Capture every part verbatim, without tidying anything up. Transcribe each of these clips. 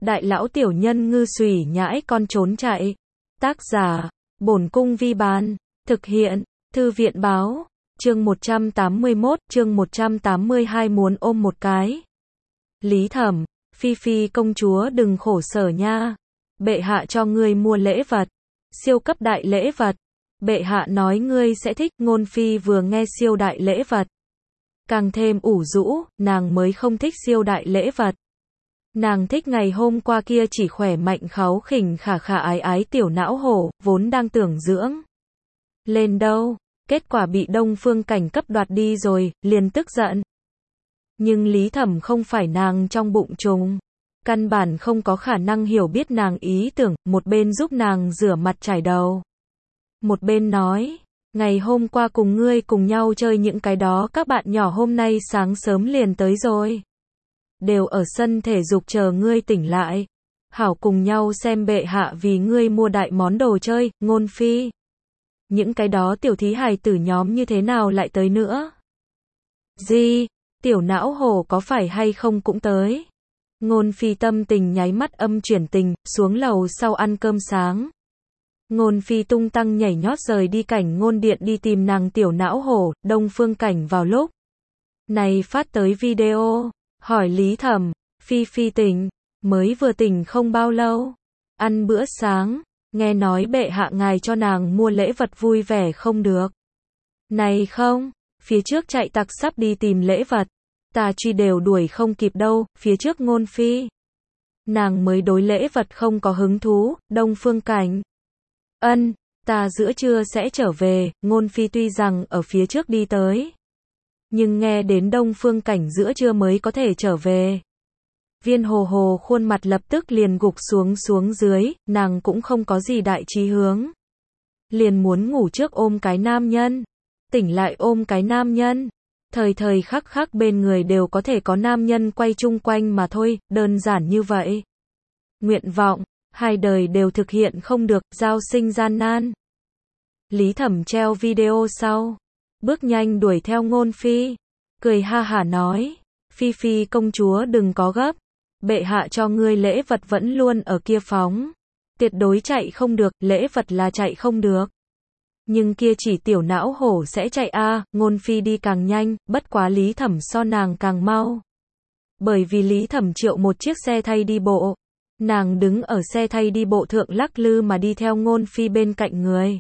đại lão tiểu nhân ngư xùy nhãi con trốn chạy. Tác giả, Bổn Cung Vi Bán. Thực hiện, Thư viện Báo. Chương một trăm tám mươi mốt, chương một trăm tám mươi hai muốn ôm một cái. Lý Thẩm, Phi Phi công chúa đừng khổ sở nha. Bệ hạ cho ngươi mua lễ vật. Siêu cấp đại lễ vật. Bệ hạ nói ngươi sẽ thích. Ngôn Phi vừa nghe siêu đại lễ vật, càng thêm ủ rũ, nàng mới không thích siêu đại lễ vật. Nàng thích ngày hôm qua kia chỉ khỏe mạnh kháu khỉnh khả khả ái ái tiểu não hổ, vốn đang tưởng dưỡng lên đâu, kết quả bị Đông Phương Cảnh cấp đoạt đi rồi, liền tức giận. Nhưng Lý Thẩm không phải nàng trong bụng trùng, căn bản không có khả năng hiểu biết nàng ý tưởng, một bên giúp nàng rửa mặt chải đầu, một bên nói, ngày hôm qua cùng ngươi cùng nhau chơi những cái đó các bạn nhỏ hôm nay sáng sớm liền tới rồi. Đều ở sân thể dục chờ ngươi tỉnh lại. Hảo cùng nhau xem bệ hạ vì ngươi mua đại món đồ chơi. Ngôn Phi, những cái đó tiểu thí hài tử nhóm như thế nào lại tới nữa? Gì? Tiểu não hổ có phải hay không cũng tới? Ngôn Phi tâm tình nháy mắt âm chuyển tình, xuống lầu sau ăn cơm sáng. Ngôn Phi tung tăng nhảy nhót rời đi cảnh ngôn điện đi tìm nàng tiểu não hổ. Đông Phương Cảnh vào lúc này phát tới video, hỏi Lý Thẩm, Phi Phi tỉnh, mới vừa tỉnh không bao lâu, ăn bữa sáng, nghe nói bệ hạ ngài cho nàng mua lễ vật vui vẻ không được. Này không, phía trước chạy tặc sắp đi tìm lễ vật, ta truy đều đuổi không kịp đâu, phía trước Ngôn Phi. Nàng mới đối lễ vật không có hứng thú. Đông Phương Cảnh, ân, ta giữa trưa sẽ trở về. Ngôn Phi tuy rằng ở phía trước đi tới, nhưng nghe đến Đông Phương Cảnh giữa trưa mới có thể trở về. Viên hồ hồ khuôn mặt lập tức liền gục xuống xuống dưới, nàng cũng không có gì đại chí hướng. Liền muốn ngủ trước ôm cái nam nhân, tỉnh lại ôm cái nam nhân. Thời thời khắc khắc bên người đều có thể có nam nhân quay chung quanh mà thôi, đơn giản như vậy. Nguyện vọng, hai đời đều thực hiện không được, giao sinh gian nan. Lý Thẩm treo video sau, bước nhanh đuổi theo Ngôn Phi, cười ha hả nói, Phi Phi công chúa đừng có gấp, bệ hạ cho ngươi lễ vật vẫn luôn ở kia phóng, tuyệt đối chạy không được, lễ vật là chạy không được. Nhưng kia chỉ tiểu não hổ sẽ chạy a. À, Ngôn Phi đi càng nhanh, bất quá Lý Thẩm so nàng càng mau. Bởi vì Lý Thẩm triệu một chiếc xe thay đi bộ, nàng đứng ở xe thay đi bộ thượng lắc lư mà đi theo Ngôn Phi bên cạnh người.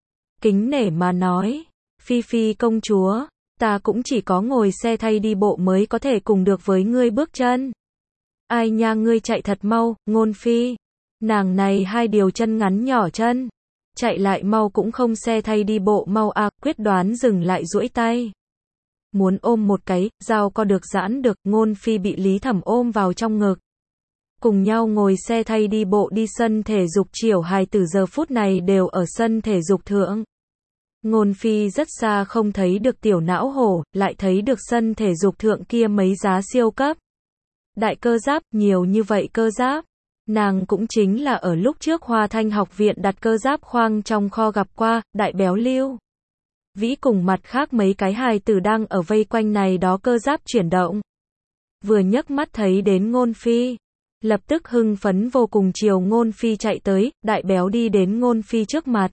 Kính nể mà nói, Phi Phi công chúa, ta cũng chỉ có ngồi xe thay đi bộ mới có thể cùng được với ngươi bước chân. Ai nha ngươi chạy thật mau, Ngôn Phi. Nàng này hai điều chân ngắn nhỏ chân, chạy lại mau cũng không xe thay đi bộ mau a. À, quyết đoán dừng lại duỗi tay. Muốn ôm một cái, dao co được giãn được. Ngôn Phi bị Lý Thẩm ôm vào trong ngực. Cùng nhau ngồi xe thay đi bộ đi sân thể dục. Chiểu hài từ giờ phút này đều ở sân thể dục thượng. Ngôn Phi rất xa không thấy được tiểu não hổ, lại thấy được sân thể dục thượng kia mấy giá siêu cấp đại cơ giáp, nhiều như vậy cơ giáp. Nàng cũng chính là ở lúc trước Hoa Thanh học viện đặt cơ giáp khoang trong kho gặp qua. Đại béo Lưu Vĩ cùng mặt khác mấy cái hài tử đang ở vây quanh này đó cơ giáp chuyển động. Vừa nhấc mắt thấy đến Ngôn Phi, lập tức hưng phấn vô cùng chiều Ngôn Phi chạy tới. Đại béo đi đến Ngôn Phi trước mặt,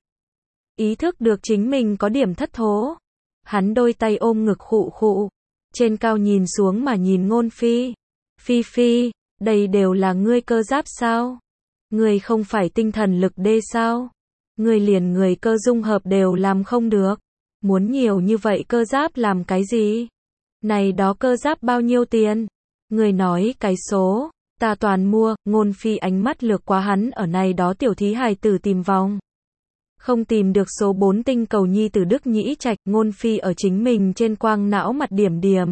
ý thức được chính mình có điểm thất thố. Hắn đôi tay ôm ngực khụ khụ, trên cao nhìn xuống mà nhìn Ngôn Phi. Phi Phi, đây đều là ngươi cơ giáp sao? Ngươi không phải tinh thần lực đê sao? Ngươi liền người cơ dung hợp đều làm không được. Muốn nhiều như vậy cơ giáp làm cái gì? Này đó cơ giáp bao nhiêu tiền? Ngươi nói cái số, ta toàn mua. Ngôn Phi ánh mắt lược qua hắn ở này đó tiểu thí hài tử tìm vòng. Không tìm được số bốn tinh cầu nhi tử Đức Nhĩ Trạch. Ngôn Phi ở chính mình trên quang não mặt điểm điểm,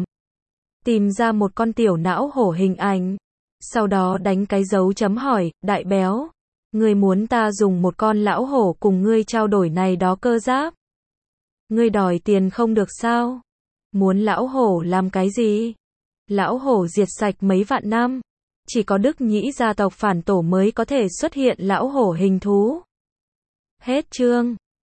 tìm ra một con tiểu não hổ hình ảnh. Sau đó đánh cái dấu chấm hỏi, đại béo, ngươi muốn ta dùng một con lão hổ cùng ngươi trao đổi này đó cơ giáp? Ngươi đòi tiền không được sao? Muốn lão hổ làm cái gì? Lão hổ diệt sạch mấy vạn năm, chỉ có Đức Nhĩ gia tộc phản tổ mới có thể xuất hiện lão hổ hình thú. Hết chương.